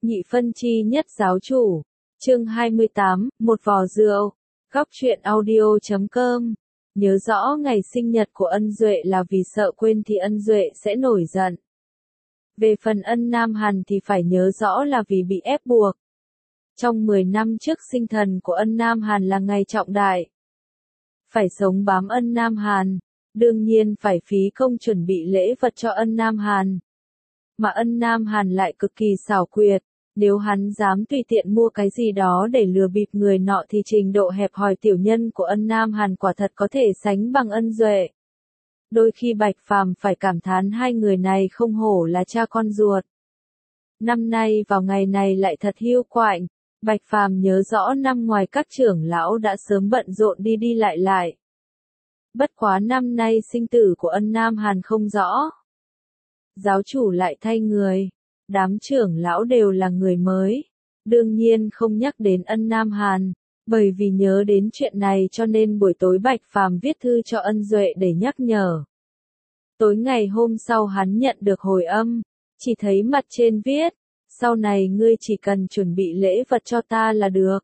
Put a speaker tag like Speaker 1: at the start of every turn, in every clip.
Speaker 1: Nhị phân chi nhất giáo chủ. Chương 28, một vò rượu. Góc truyện audio.com. Nhớ rõ ngày sinh nhật của Ân Duệ là vì sợ quên thì Ân Duệ sẽ nổi giận. Về phần Ân Nam Hàn thì phải nhớ rõ là vì bị ép buộc. Trong 10 năm trước sinh thần của Ân Nam Hàn là ngày trọng đại. Phải sống bám Ân Nam Hàn, đương nhiên phải phí công chuẩn bị lễ vật cho Ân Nam Hàn. Mà Ân Nam Hàn lại cực kỳ xảo quyệt, nếu hắn dám tùy tiện mua cái gì đó để lừa bịp người nọ thì trình độ hẹp hòi tiểu nhân của Ân Nam Hàn quả thật có thể sánh bằng Ân Duệ. Đôi khi Bạch Phàm phải cảm thán hai người này không hổ là cha con ruột. Năm nay vào ngày này lại thật hiu quạnh, Bạch Phàm nhớ rõ năm ngoài các trưởng lão đã sớm bận rộn đi đi lại. Bất quá năm nay sinh tử của Ân Nam Hàn không rõ. Giáo chủ lại thay người, đám trưởng lão đều là người mới, đương nhiên không nhắc đến Ân Nam Hàn, bởi vì nhớ đến chuyện này cho nên buổi tối Bạch Phàm viết thư cho Ân Duệ để nhắc nhở. Tối ngày hôm sau hắn nhận được hồi âm, chỉ thấy mặt trên viết, sau này ngươi chỉ cần chuẩn bị lễ vật cho ta là được.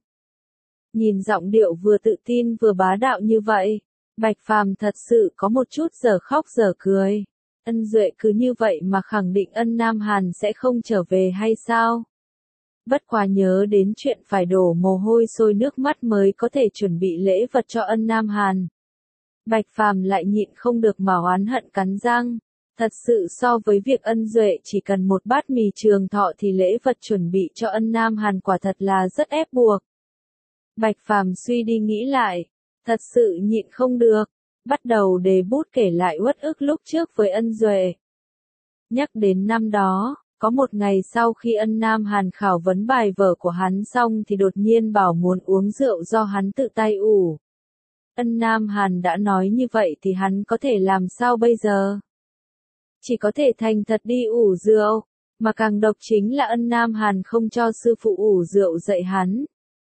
Speaker 1: Nhìn giọng điệu vừa tự tin vừa bá đạo như vậy, Bạch Phàm thật sự có một chút giờ khóc giờ cười. Ân Duệ cứ như vậy mà khẳng định Ân Nam Hàn sẽ không trở về hay sao? Bất quá nhớ đến chuyện phải đổ mồ hôi sôi nước mắt mới có thể chuẩn bị lễ vật cho Ân Nam Hàn. Bạch Phàm lại nhịn không được mà oán hận cắn răng. Thật sự so với việc Ân Duệ chỉ cần một bát mì trường thọ thì lễ vật chuẩn bị cho Ân Nam Hàn quả thật là rất ép buộc. Bạch Phàm suy đi nghĩ lại, thật sự nhịn không được, bắt đầu đề bút kể lại uất ức lúc trước với Ân Duệ. Nhắc đến năm đó, có một ngày sau khi Ân Nam Hàn khảo vấn bài vở của hắn xong thì đột nhiên bảo muốn uống rượu do hắn tự tay ủ. Ân Nam Hàn đã nói như vậy thì hắn có thể làm sao bây giờ? Chỉ có thể thành thật đi ủ rượu, mà càng độc chính là Ân Nam Hàn không cho sư phụ ủ rượu dạy hắn.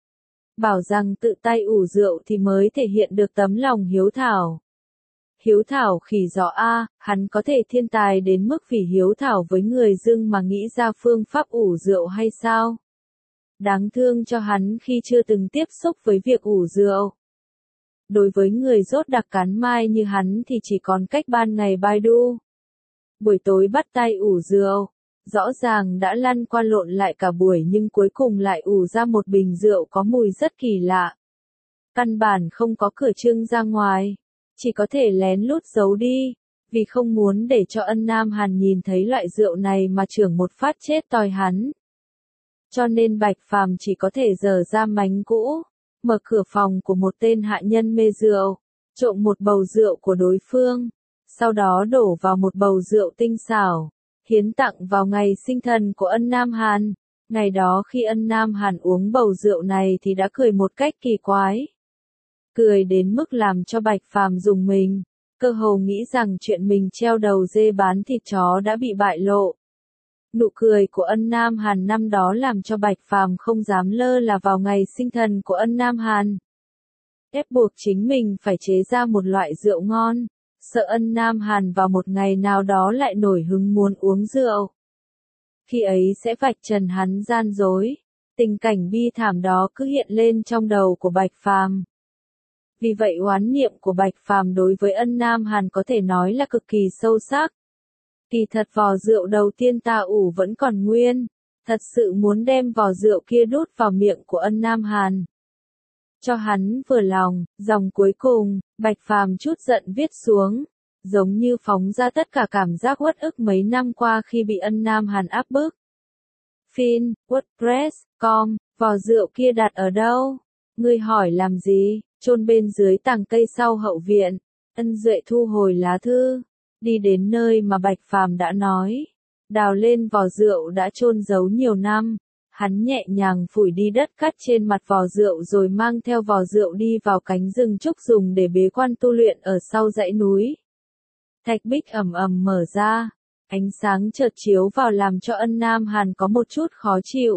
Speaker 1: Bảo rằng tự tay ủ rượu thì mới thể hiện được tấm lòng hiếu thảo. Hiếu thảo khỉ gió a, hắn có thể thiên tài đến mức vì hiếu thảo với người dưng mà nghĩ ra phương pháp ủ rượu hay sao? Đáng thương cho hắn khi chưa từng tiếp xúc với việc ủ rượu. Đối với người rốt đặc cán mai như hắn thì chỉ còn cách ban ngày Baidu. Buổi tối bắt tay ủ rượu, rõ ràng đã lăn qua lộn lại cả buổi nhưng cuối cùng lại ủ ra một bình rượu có mùi rất kỳ lạ. Căn bản không có cửa trưng ra ngoài, chỉ có thể lén lút giấu đi, vì không muốn để cho Ân Nam Hàn nhìn thấy loại rượu này mà chưởng một phát chết toi hắn. Cho nên Bạch Phàm chỉ có thể giở ra mánh cũ, mở cửa phòng của một tên hạ nhân mê rượu, trộm một bầu rượu của đối phương, sau đó đổ vào một bầu rượu tinh xảo, hiến tặng vào ngày sinh thần của Ân Nam Hàn. Ngày đó khi Ân Nam Hàn uống bầu rượu này thì đã cười một cách kỳ quái. Cười đến mức làm cho Bạch Phàm rùng mình, cơ hồ nghĩ rằng chuyện mình treo đầu dê bán thịt chó đã bị bại lộ. Nụ cười của Ân Nam Hàn năm đó làm cho Bạch Phàm không dám lơ là vào ngày sinh thần của Ân Nam Hàn. Ép buộc chính mình phải chế ra một loại rượu ngon, sợ Ân Nam Hàn vào một ngày nào đó lại nổi hứng muốn uống rượu. Khi ấy sẽ vạch trần hắn gian dối, tình cảnh bi thảm đó cứ hiện lên trong đầu của Bạch Phàm. Vì vậy oán niệm của Bạch Phàm đối với Ân Nam Hàn có thể nói là cực kỳ sâu sắc. Kỳ thật vò rượu đầu tiên ta ủ vẫn còn nguyên, thật sự muốn đem vò rượu kia đút vào miệng của Ân Nam Hàn. Cho hắn vừa lòng, dòng cuối cùng, Bạch Phàm chút giận viết xuống, giống như phóng ra tất cả cảm giác uất ức mấy năm qua khi bị Ân Nam Hàn áp bức. Fin, WordPress.com, vò rượu kia đặt ở đâu? Ngươi hỏi làm gì? Chôn bên dưới tàng cây sau hậu viện. Ân Duệ thu hồi lá thư, đi đến nơi mà Bạch Phàm đã nói, đào lên vò rượu đã chôn giấu nhiều năm. Hắn nhẹ nhàng phủi đi đất cát trên mặt vò rượu rồi mang theo vò rượu đi vào cánh rừng trúc dùng để bế quan tu luyện ở sau dãy núi. Thạch bích ầm ầm mở ra, ánh sáng chợt chiếu vào làm cho Ân Nam Hàn có một chút khó chịu.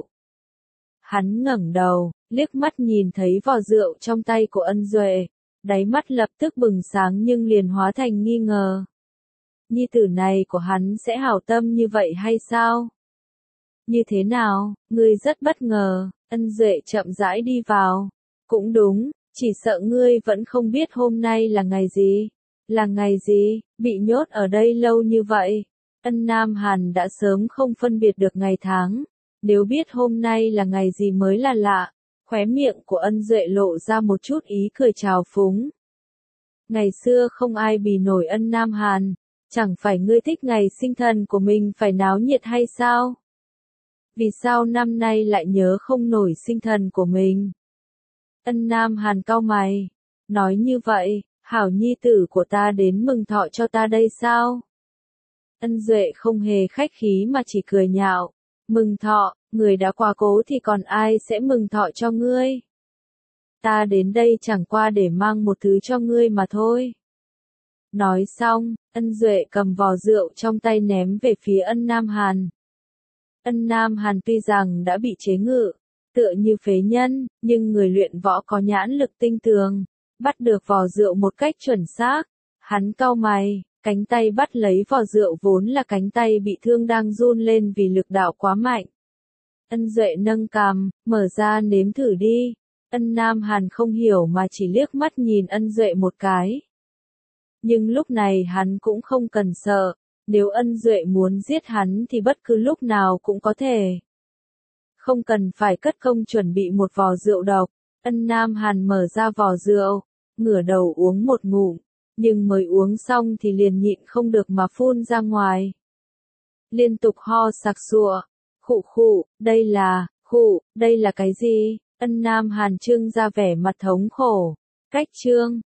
Speaker 1: Hắn ngẩng đầu, liếc mắt nhìn thấy vò rượu trong tay của Ân Duệ, đáy mắt lập tức bừng sáng nhưng liền hóa thành nghi ngờ. Nhi tử này của hắn sẽ hảo tâm như vậy hay sao? Như thế nào, ngươi rất bất ngờ, Ân Duệ chậm rãi đi vào. Cũng đúng, chỉ sợ ngươi vẫn không biết hôm nay là ngày gì. Là ngày gì, bị nhốt ở đây lâu như vậy. Ân Nam Hàn đã sớm không phân biệt được ngày tháng. Nếu biết hôm nay là ngày gì mới là lạ. Khóe miệng của Ân Duệ lộ ra một chút ý cười trào phúng. Ngày xưa không ai bì nổi Ân Nam Hàn. Chẳng phải ngươi thích ngày sinh thần của mình phải náo nhiệt hay sao? Vì sao năm nay lại nhớ không nổi sinh thần của mình? Ân Nam Hàn cau mày. Nói như vậy, hảo nhi tử của ta đến mừng thọ cho ta đây sao? Ân Duệ không hề khách khí mà chỉ cười nhạo. Mừng thọ, người đã quá cố thì còn ai sẽ mừng thọ cho ngươi? Ta đến đây chẳng qua để mang một thứ cho ngươi mà thôi. Nói xong, Ân Duệ cầm vò rượu trong tay ném về phía Ân Nam Hàn. Ân Nam Hàn tuy rằng đã bị chế ngự, tựa như phế nhân, nhưng người luyện võ có nhãn lực tinh tường, bắt được vò rượu một cách chuẩn xác. Hắn cau mày, cánh tay bắt lấy vò rượu vốn là cánh tay bị thương đang run lên vì lực đạo quá mạnh. Ân Duệ nâng cằm, mở ra nếm thử đi. Ân Nam Hàn không hiểu mà chỉ liếc mắt nhìn Ân Duệ một cái. Nhưng lúc này hắn cũng không cần sợ, nếu Ân Duệ muốn giết hắn thì bất cứ lúc nào cũng có thể. Không cần phải cất công chuẩn bị một vò rượu độc. Ân Nam Hàn mở ra vò rượu, ngửa đầu uống một ngụm, nhưng mới uống xong thì liền nhịn không được mà phun ra ngoài. Liên tục ho sặc sụa, khụ, đây là cái gì? Ân Nam Hàn trưng ra vẻ mặt thống khổ. Cách chương